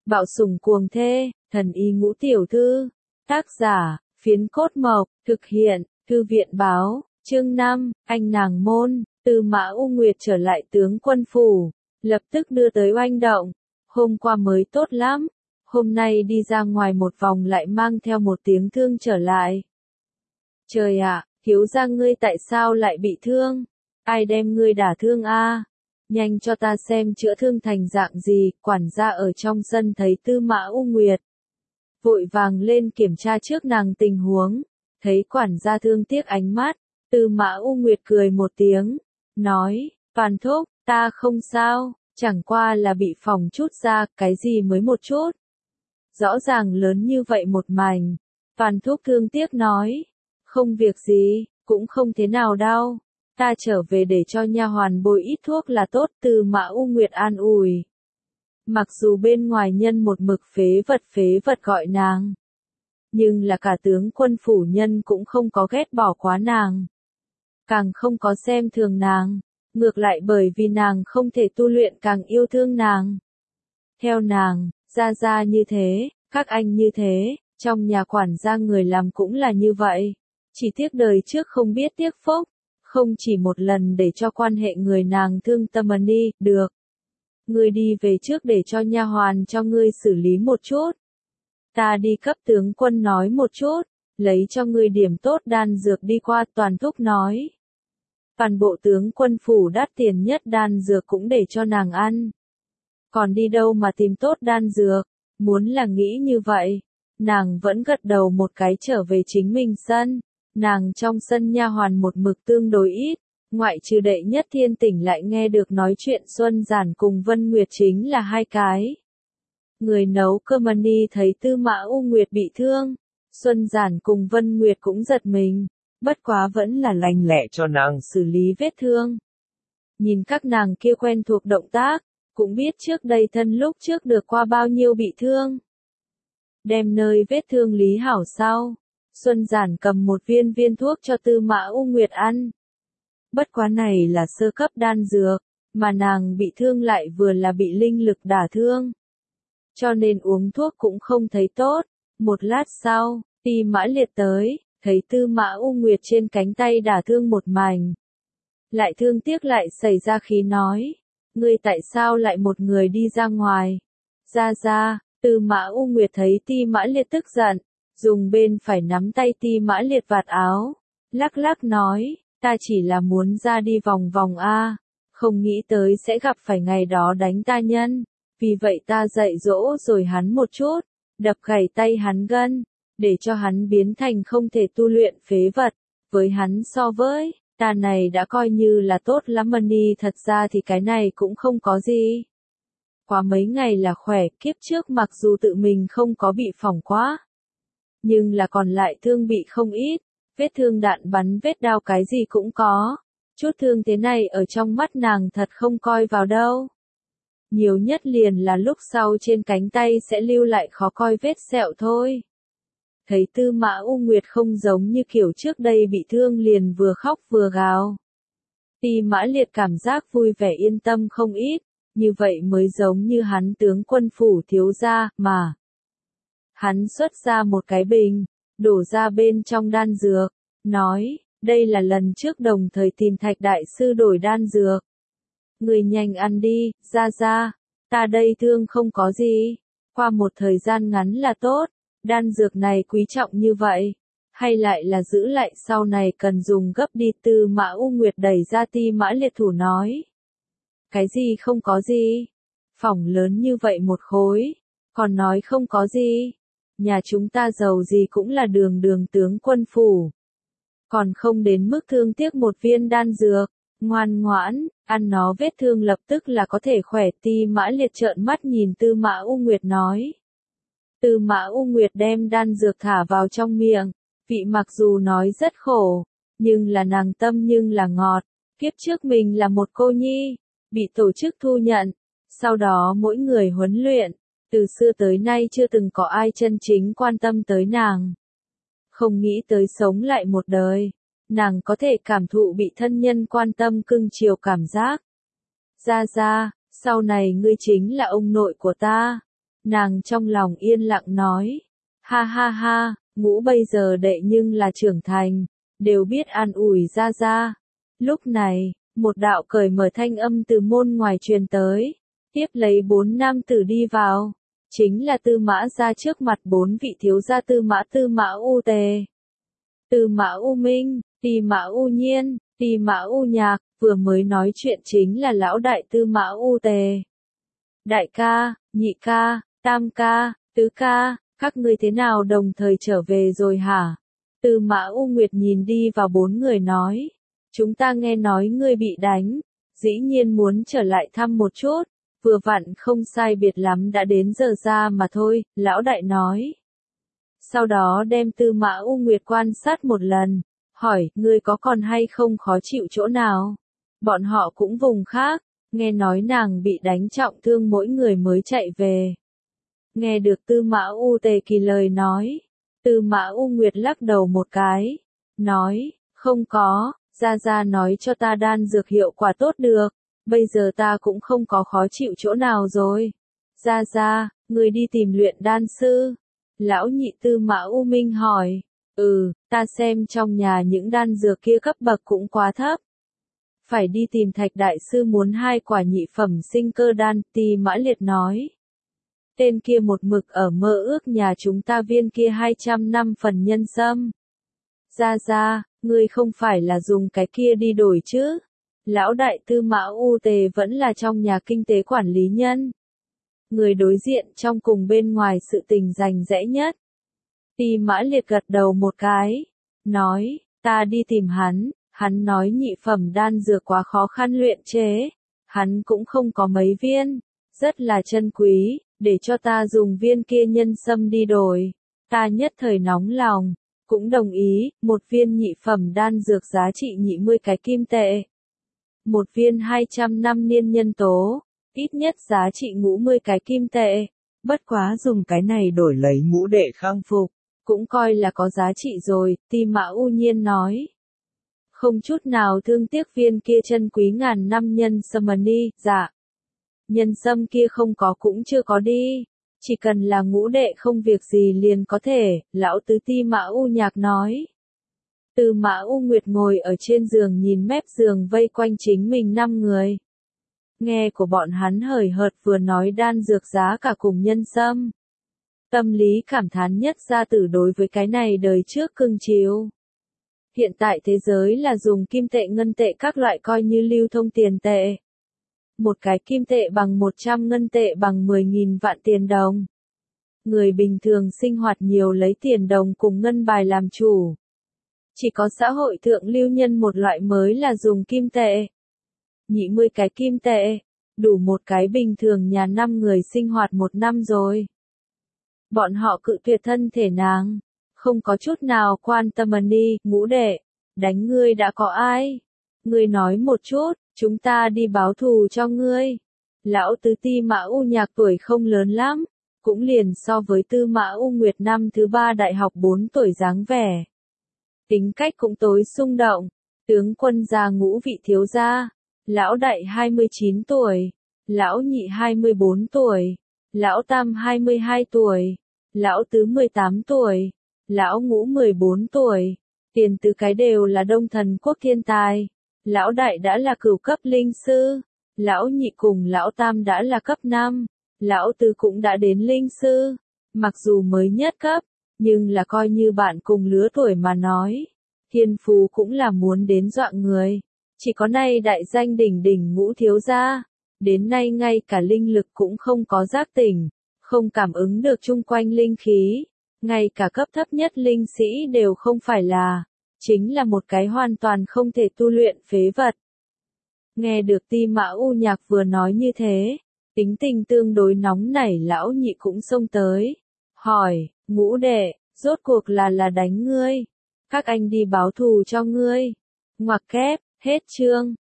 Bạo sủng cuồng thê, thần y ngũ tiểu thư. Tác giả, Phiến Cốt Mộc, thực hiện, Thư viện báo, chương 5, anh nàng môn. Tư Mã U Nguyệt trở lại tướng quân phủ, lập tức đưa tới oanh động. Hôm qua mới tốt lắm, hôm nay đi ra ngoài một vòng lại mang theo một tiếng thương trở lại. Trời ạ, thiếu gia ngươi tại sao lại bị thương? Ai đem ngươi đả thương a? Nhanh cho ta xem chữa thương thành dạng gì. Quản gia ở trong sân thấy Tư Mã U Nguyệt, vội vàng lên kiểm tra trước nàng tình huống. Thấy quản gia thương tiếc ánh mắt, Tư Mã U Nguyệt cười một tiếng, nói, Phan thúc, ta không sao, chẳng qua là bị phỏng chút da, cái gì mới một chút. Rõ ràng lớn như vậy một mảnh. Phan thúc thương tiếc nói, không việc gì, cũng không thế nào đau, ta trở về để cho nha hoàn bôi ít thuốc là tốt. Tư Mã U Nguyệt an ủi. Mặc dù bên ngoài nhân một mực phế vật gọi nàng, nhưng là cả tướng quân phủ nhân cũng không có ghét bỏ quá nàng, càng không có xem thường nàng, ngược lại bởi vì nàng không thể tu luyện càng yêu thương nàng. Theo nàng, gia như thế, các anh như thế, trong nhà quản gia người làm cũng là như vậy, chỉ tiếc đời trước không biết tiếc phúc, không chỉ một lần để cho quan hệ người nàng thương tâm đi. Được, ngươi đi về trước để cho nha hoàn cho ngươi xử lý một chút. Ta đi cấp tướng quân nói một chút, lấy cho ngươi điểm tốt đan dược đi qua. Toàn thúc nói. Toàn bộ tướng quân phủ đắt tiền nhất đan dược cũng để cho nàng ăn. Còn đi đâu mà tìm tốt đan dược, muốn là nghĩ như vậy. Nàng vẫn gật đầu một cái trở về chính mình sân. Nàng trong sân nha hoàn một mực tương đối ít, ngoại trừ Đệ Nhất Thiên Tỉnh lại nghe được nói chuyện Xuân Giản cùng Vân Nguyệt chính là hai cái. Người nấu cơm đi thấy Tư Mã U Nguyệt bị thương, Xuân Giản cùng Vân Nguyệt cũng giật mình, bất quá vẫn là lành lẹ cho nàng xử lý vết thương. Nhìn các nàng kia quen thuộc động tác, cũng biết trước đây thân lúc trước được qua bao nhiêu bị thương. Đem nơi vết thương lý hảo sau, Xuân Giản cầm một viên thuốc cho Tư Mã U Nguyệt ăn. Bất quá này là sơ cấp đan dược, mà nàng bị thương lại vừa là bị linh lực đả thương, cho nên uống thuốc cũng không thấy tốt. Một lát sau, Ti Mã Liệt tới, thấy Tư Mã U Nguyệt trên cánh tay đả thương một mảnh. Lại thương tiếc lại xảy ra khí nói, ngươi tại sao lại một người đi ra ngoài? Ra, Tư Mã U Nguyệt thấy Ti Mã Liệt tức giận, dùng bên phải nắm tay Ti Mã Liệt vạt áo, lắc nói, ta chỉ là muốn ra đi vòng vòng a, không nghĩ tới sẽ gặp phải ngày đó đánh ta nhân. Vì vậy ta dạy dỗ rồi hắn một chút, đập gãy tay hắn gân, để cho hắn biến thành không thể tu luyện phế vật. Với hắn so với, ta này đã coi như là tốt lắm đi. Thật ra thì cái này cũng không có gì. Quá mấy ngày là khỏe. Kiếp trước mặc dù tự mình không có bị phỏng quá, nhưng là còn lại thương bị không ít. Vết thương đạn bắn, vết đao cái gì cũng có. Chút thương thế này ở trong mắt nàng thật không coi vào đâu. Nhiều nhất liền là lúc sau trên cánh tay sẽ lưu lại khó coi vết sẹo thôi. Thấy Tư Mã U Nguyệt không giống như kiểu trước đây bị thương liền vừa khóc vừa gào. Ti Mã Liệt cảm giác vui vẻ yên tâm không ít, như vậy mới giống như hắn tướng quân phủ thiếu gia mà. Hắn xuất ra một cái bình, đổ ra bên trong đan dược, nói, đây là lần trước đồng thời tìm Thạch đại sư đổi đan dược. Người nhanh ăn đi, ra, ta đây thương không có gì, qua một thời gian ngắn là tốt. Đan dược này quý trọng như vậy, hay lại là giữ lại sau này cần dùng gấp đi. Tư Mã U Nguyệt đẩy ra Ti Mã Liệt thủ nói. Cái gì không có gì? Phỏng lớn như vậy một khối, còn nói không có gì. Nhà chúng ta giàu gì cũng là đường tướng quân phủ, còn không đến mức thương tiếc một viên đan dược. Ngoan ngoãn, ăn nó vết thương lập tức là có thể khỏe. Ti Mã Liệt trợn mắt nhìn Tư Mã U Nguyệt nói. Tư Mã U Nguyệt đem đan dược thả vào trong miệng, vị mặc dù nói rất khổ, nhưng là nàng tâm nhưng là ngọt. Kiếp trước mình là một cô nhi, bị tổ chức thu nhận, sau đó mỗi người huấn luyện, từ xưa tới nay chưa từng có ai chân chính quan tâm tới nàng. Không nghĩ tới sống lại một đời, nàng có thể cảm thụ bị thân nhân quan tâm cưng chiều cảm giác. Ra, sau này ngươi chính là ông nội của ta, Nàng trong lòng yên lặng nói. Ha ha ha, Ngũ bây giờ đệ nhưng là trưởng thành, đều biết an ủi Gia Gia. Lúc này, một đạo cởi mở thanh âm từ môn ngoài truyền tới, tiếp lấy 4 nam tử đi vào. Chính là Tư Mã Gia trước mặt 4 vị thiếu gia Tư Mã U Tề, Tư Mã U Minh, Tỳ Mã U Nhiên, Tỳ Mã U Nhạc, vừa mới nói chuyện chính là lão đại Tư Mã U Tề. Đại ca, nhị ca, tam ca, tứ ca, các ngươi thế nào đồng thời trở về rồi hả? Tư Mã U Nguyệt nhìn đi vào 4 người nói, chúng ta nghe nói ngươi bị đánh, dĩ nhiên muốn trở lại thăm một chút, vừa vặn không sai biệt lắm đã đến giờ ra mà thôi, lão đại nói. Sau đó đem Tư Mã U Nguyệt quan sát một lần, hỏi, ngươi có còn hay không khó chịu chỗ nào? Bọn họ cũng vùng khác, nghe nói nàng bị đánh trọng thương mỗi người mới chạy về. Nghe được Tư Mã U Tề Kỳ lời nói, Tư Mã U Nguyệt lắc đầu một cái, nói, không có, Gia Gia nói cho ta đan dược hiệu quả tốt được, bây giờ ta cũng không có khó chịu chỗ nào rồi. Gia Gia, ngươi đi tìm luyện đan sư. Lão nhị Tư Mã U Minh hỏi, ta xem trong nhà những đan dược kia cấp bậc cũng quá thấp. Phải đi tìm Thạch Đại Sư muốn 2 quả nhị phẩm sinh cơ đan, Tỳ Mã Liệt nói. Tên kia một mực ở mơ ước nhà chúng ta viên kia 200 năm phần nhân sâm. Gia Gia, ngươi không phải là dùng cái kia đi đổi chứ? Lão đại Tư Mã U Tề vẫn là trong nhà kinh tế quản lý nhân. Người đối diện trong cùng bên ngoài sự tình rành rẽ nhất. Tỳ Mã Liệt gật đầu một cái, nói, ta đi tìm hắn nói nhị phẩm đan dược quá khó khăn luyện chế, hắn cũng không có mấy viên, rất là chân quý, để cho ta dùng viên kia nhân sâm đi đổi. Ta nhất thời nóng lòng, cũng đồng ý, một viên nhị phẩm đan dược giá trị 20 cái kim tệ. Một viên 200 năm niên nhân tố, ít nhất giá trị 50 cái kim tệ. Bất quá dùng cái này đổi lấy Ngũ đệ khang phục, cũng coi là có giá trị rồi, Tỳ Mã U Nhiên nói. Không chút nào thương tiếc viên kia chân quý ngàn năm nhân sâm-ni, dạ. Nhân sâm kia không có cũng chưa có đi. Chỉ cần là Ngũ đệ không việc gì liền có thể, lão tứ Tỳ Mã U Nhạc nói. Tư Mã U Nguyệt ngồi ở trên giường nhìn mép giường vây quanh chính mình 5 người. Nghe của bọn hắn hời hợt vừa nói đan dược giá cả cùng nhân sâm. Tâm lý cảm thán nhất gia tử đối với cái này đời trước cưng chiều. Hiện tại thế giới là dùng kim tệ ngân tệ các loại coi như lưu thông tiền tệ. Một cái kim tệ bằng 100 ngân tệ bằng 10.000 vạn tiền đồng. Người bình thường sinh hoạt nhiều lấy tiền đồng cùng ngân bài làm chủ. Chỉ có xã hội thượng lưu nhân một loại mới là dùng kim tệ. 20 cái kim tệ, đủ một cái bình thường nhà 5 người sinh hoạt 1 năm rồi. Bọn họ cự tuyệt thân thể nàng, không có chút nào quan tâm đi, Ngũ đệ, đánh ngươi đã có ai? Ngươi nói một chút, chúng ta đi báo thù cho ngươi. Lão tứ Tỳ Mã U Nhạc tuổi không lớn lắm, cũng liền so với Tư Mã U Nguyệt năm thứ 3 đại học 4 tuổi dáng vẻ. Tính cách cũng tối xung động, tướng quân gia Ngũ vị thiếu gia, lão đại 29 tuổi, lão nhị 24 tuổi, lão tam 22 tuổi, lão tứ 18 tuổi, lão Ngũ 14 tuổi, tiền tứ cái đều là Đông Thần quốc thiên tài, lão đại đã là cửu cấp linh sư, lão nhị cùng lão tam đã là cấp 5, lão tứ cũng đã đến linh sư, mặc dù mới nhất cấp, nhưng là coi như bạn cùng lứa tuổi mà nói, thiên phú cũng là muốn đến dọa người. Chỉ có nay đại danh đỉnh đỉnh Ngũ thiếu gia, đến nay ngay cả linh lực cũng không có giác tỉnh, không cảm ứng được chung quanh linh khí, ngay cả cấp thấp nhất linh sĩ đều không phải là, chính là một cái hoàn toàn không thể tu luyện phế vật. Nghe được Tỳ Mã U Nhạc vừa nói như thế, tính tình tương đối nóng nảy lão nhị cũng xông tới, hỏi, Ngũ đệ, rốt cuộc là đánh ngươi, các anh đi báo thù cho ngươi. Ngoặc kép, hết chương.